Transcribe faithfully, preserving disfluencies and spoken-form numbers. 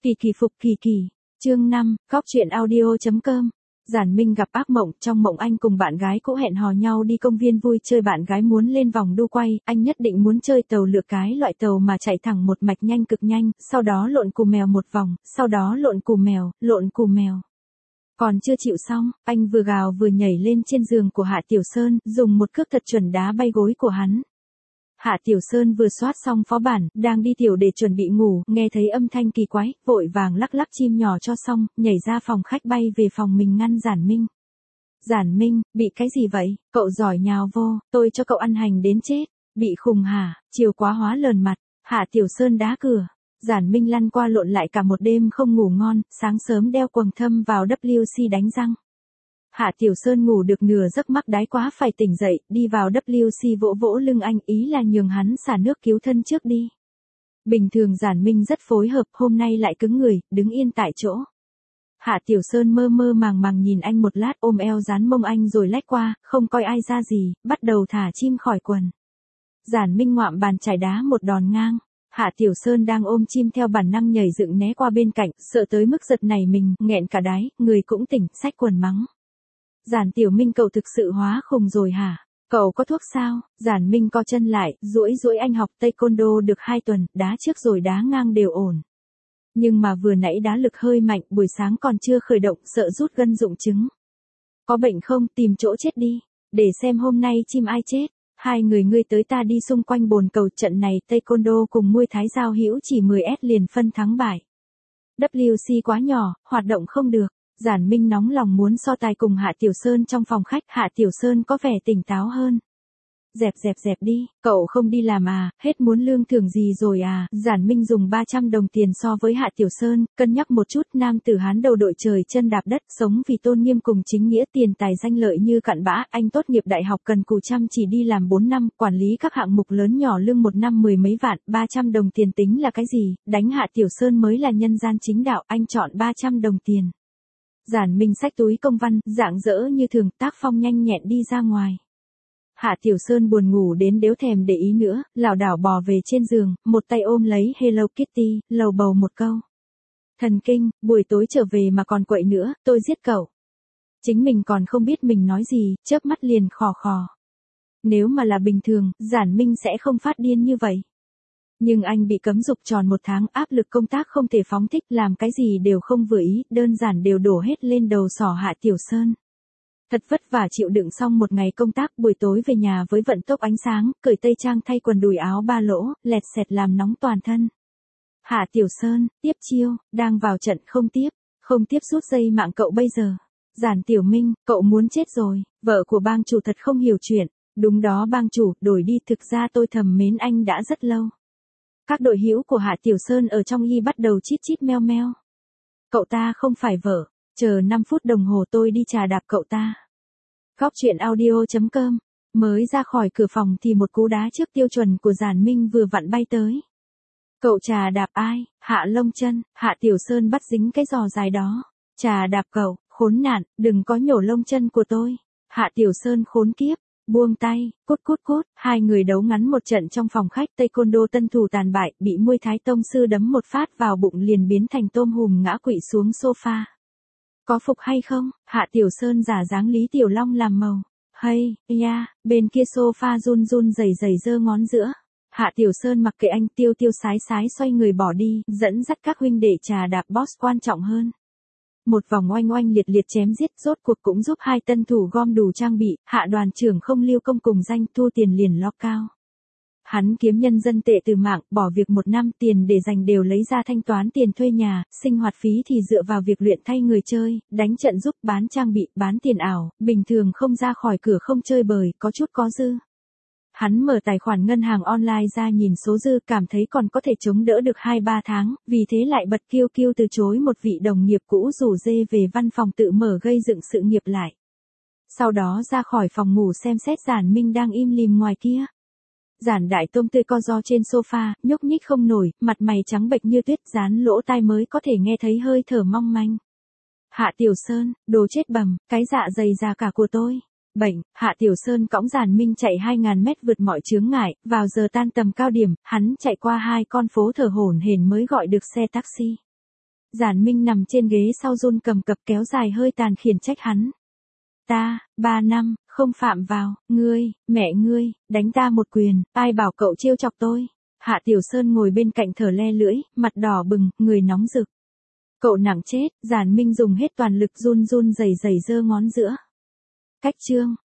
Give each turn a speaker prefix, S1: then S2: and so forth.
S1: Kỳ kỳ phục kỳ kỳ. Chương năm, Cóc truyện audio chấm com. Giản Minh gặp ác mộng, trong mộng anh cùng bạn gái cũ hẹn hò nhau đi công viên vui chơi, bạn gái muốn lên vòng đu quay, anh nhất định muốn chơi tàu lượn, cái loại tàu mà chạy thẳng một mạch nhanh cực nhanh, sau đó lộn cù mèo một vòng, sau đó lộn cù mèo, lộn cù mèo. Còn chưa chịu xong, anh vừa gào vừa nhảy lên trên giường của Hạ Tiểu Sơn, dùng một cước thật chuẩn đá bay gối của hắn. Hạ Tiểu Sơn vừa soát xong phó bản, đang đi tiểu để chuẩn bị ngủ, nghe thấy âm thanh kỳ quái, vội vàng lắc lắc chim nhỏ cho xong, nhảy ra phòng khách bay về phòng mình ngăn Giản Minh. Giản Minh, bị cái gì vậy? Cậu giỏi nhào vô, tôi cho cậu ăn hành đến chết. Bị khùng hả? Chiều quá hóa lờn mặt. Hạ Tiểu Sơn đá cửa. Giản Minh lăn qua lộn lại cả một đêm không ngủ ngon, sáng sớm đeo quầng thâm vào vê kép xê đánh răng. Hạ Tiểu Sơn ngủ được nửa giấc mắc đái quá phải tỉnh dậy, đi vào vê kép xê vỗ vỗ lưng anh, ý là nhường hắn xả nước cứu thân trước đi. Bình thường Giản Minh rất phối hợp, hôm nay lại cứng người, đứng yên tại chỗ. Hạ Tiểu Sơn mơ mơ màng màng nhìn anh một lát, ôm eo dán mông anh rồi lách qua, không coi ai ra gì, bắt đầu thả chim khỏi quần. Giản Minh ngoạm bàn chải đá một đòn ngang. Hạ Tiểu Sơn đang ôm chim theo bản năng nhảy dựng né qua bên cạnh, sợ tới mức giật nảy mình, nghẹn cả đáy, người cũng tỉnh, xách quần mắng. Giản Tiểu Minh, cậu thực sự hóa khùng rồi hả? Cậu có thuốc sao? Giản Minh co chân lại, duỗi duỗi, anh học taekwondo được hai tuần, đá trước rồi đá ngang đều ổn. Nhưng mà vừa nãy đá lực hơi mạnh, buổi sáng còn chưa khởi động, sợ rút gân rụng trứng. Có bệnh không? Tìm chỗ chết đi. Để xem hôm nay chim ai chết. Hai người ngươi tới ta đi xung quanh bồn cầu, trận này taekwondo cùng Muay Thái giao hữu chỉ mười ét liền phân thắng bại. vê kép xê quá nhỏ, hoạt động không được. Giản Minh nóng lòng muốn so tài cùng Hạ Tiểu Sơn trong phòng khách, Hạ Tiểu Sơn có vẻ tỉnh táo hơn. Dẹp dẹp dẹp đi, cậu không đi làm à, hết muốn lương thưởng gì rồi à? Giản Minh dùng ba trăm đồng tiền so với Hạ Tiểu Sơn, cân nhắc một chút, nam tử Hán đầu đội trời chân đạp đất, sống vì tôn nghiêm cùng chính nghĩa, tiền tài danh lợi như cặn bã, anh tốt nghiệp đại học cần cù chăm chỉ đi làm bốn năm, quản lý các hạng mục lớn nhỏ, lương một năm mười mấy vạn, ba trăm đồng tiền tính là cái gì, đánh Hạ Tiểu Sơn mới là nhân gian chính đạo, anh chọn ba trăm đồng tiền. Giản Minh xách túi công văn, rạng rỡ như thường, tác phong nhanh nhẹn đi ra ngoài. Hạ Tiểu Sơn buồn ngủ đến đếu thèm để ý nữa, lảo đảo bò về trên giường, một tay ôm lấy Hello Kitty, lầu bầu một câu. Thần kinh, buổi tối trở về mà còn quậy nữa, tôi giết cậu. Chính mình còn không biết mình nói gì, chớp mắt liền khò khò. Nếu mà là bình thường, Giản Minh sẽ không phát điên như vậy. Nhưng anh bị cấm dục tròn một tháng, áp lực công tác không thể phóng thích, làm cái gì đều không vừa ý, đơn giản đều đổ hết lên đầu sỏ Hạ Tiểu Sơn. Thật vất vả chịu đựng xong một ngày công tác, buổi tối về nhà với vận tốc ánh sáng, cởi tây trang thay quần đùi áo ba lỗ, lẹt xẹt làm nóng toàn thân. Hạ Tiểu Sơn, tiếp chiêu, đang vào trận, không tiếp, không tiếp rút dây mạng cậu bây giờ. Giản Tiểu Minh, cậu muốn chết rồi, vợ của bang chủ thật không hiểu chuyện. Đúng đó bang chủ, đổi đi, thực ra tôi thầm mến anh đã rất lâu. Các đội hữu của Hạ Tiểu Sơn ở trong y bắt đầu chít chít meo meo. Cậu ta không phải vợ, chờ năm phút đồng hồ tôi đi trà đạp cậu ta. Cóc truyện audio chấm com. Mới ra khỏi cửa phòng thì một cú đá trước tiêu chuẩn của Giản Minh vừa vặn bay tới. Cậu trà đạp ai? Hạ lông chân, Hạ Tiểu Sơn bắt dính cái giò dài đó. Trà đạp cậu, khốn nạn, đừng có nhổ lông chân của tôi. Hạ Tiểu Sơn khốn kiếp. Buông tay, cút cút cút, hai người đấu ngắn một trận trong phòng khách, taekwondo tân thủ tàn bại, bị Muay Thái tông sư đấm một phát vào bụng liền biến thành tôm hùm ngã quỵ xuống sofa. Có phục hay không? Hạ Tiểu Sơn giả dáng Lý Tiểu Long làm màu. Hay, ya, bên kia sofa run run rẩy rẩy giơ ngón giữa. Hạ Tiểu Sơn mặc kệ anh, tiêu tiêu sái sái xoay người bỏ đi, dẫn dắt các huynh đệ trà đạp boss quan trọng hơn. Một vòng oanh oanh liệt liệt chém giết, rốt cuộc cũng giúp hai tân thủ gom đủ trang bị, Hạ đoàn trưởng không lưu công cùng danh, thu tiền liền lo cao. Hắn kiếm nhân dân tệ từ mạng, bỏ việc một năm, tiền để dành đều lấy ra thanh toán tiền thuê nhà, sinh hoạt phí thì dựa vào việc luyện thay người chơi, đánh trận giúp, bán trang bị, bán tiền ảo, bình thường không ra khỏi cửa không chơi bời, có chút có dư. Hắn mở tài khoản ngân hàng online ra nhìn số dư, cảm thấy còn có thể chống đỡ được hai ba tháng, vì thế lại bật kiêu kiêu từ chối một vị đồng nghiệp cũ rủ dê về văn phòng tự mở gây dựng sự nghiệp lại. Sau đó ra khỏi phòng ngủ xem xét Giản Minh đang im lìm ngoài kia. Giản Đại Tôm tươi co ro trên sofa, nhúc nhích không nổi, mặt mày trắng bệch như tuyết, dán lỗ tai mới có thể nghe thấy hơi thở mong manh. Hạ Tiểu Sơn, đồ chết bầm, cái dạ dày già cả của tôi. Bệnh, Hạ Tiểu Sơn cõng Giản Minh chạy hai ngàn mét vượt mọi chướng ngại, vào giờ tan tầm cao điểm, hắn chạy qua hai con phố thở hổn hển mới gọi được xe taxi. Giản Minh nằm trên ghế sau run cầm cập kéo dài hơi tàn khiển trách hắn. Ta, ba năm, không phạm vào, ngươi, mẹ ngươi, đánh ta một quyền, ai bảo cậu trêu chọc tôi. Hạ Tiểu Sơn ngồi bên cạnh thở le lưỡi, mặt đỏ bừng, người nóng rực. Cậu nặng chết, Giản Minh dùng hết toàn lực run run rẩy rẩy giơ ngón giữa. Cách chương,